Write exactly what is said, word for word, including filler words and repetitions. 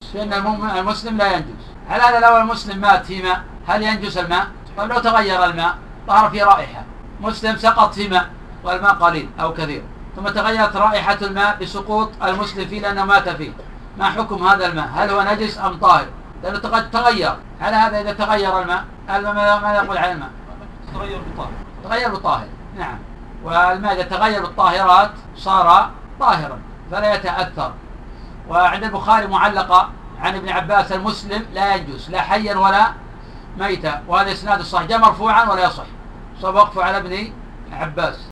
فإن المسلم لا ينجس. هل هذا لو المسلم مات في ماء هل ينجس الماء؟ طيب لو تغير الماء ظهر فيه رائحة، مسلم سقط في ماء والماء قليل أو كثير ثم تغيرت رائحة الماء بسقوط المسلم فيه لأنه مات فيه، ما حكم هذا الماء؟ هل هو نجس أم طاهر؟ لأنه تغير. هل هذا إذا تغير الماء ماذا نقول على الماء؟ تغير بطاهر. تغير بطاهر، نعم. والماء إذا تغير بالطاهرات صار طاهرا فلا يتأثر. وعند البخاري معلقة عن ابن عباس المسلم لا ينجس لا حيا ولا ميتا، وهذا إسناد الصحيح، جاء مرفوعا ولا يصح، صار وقفه على ابن عباس.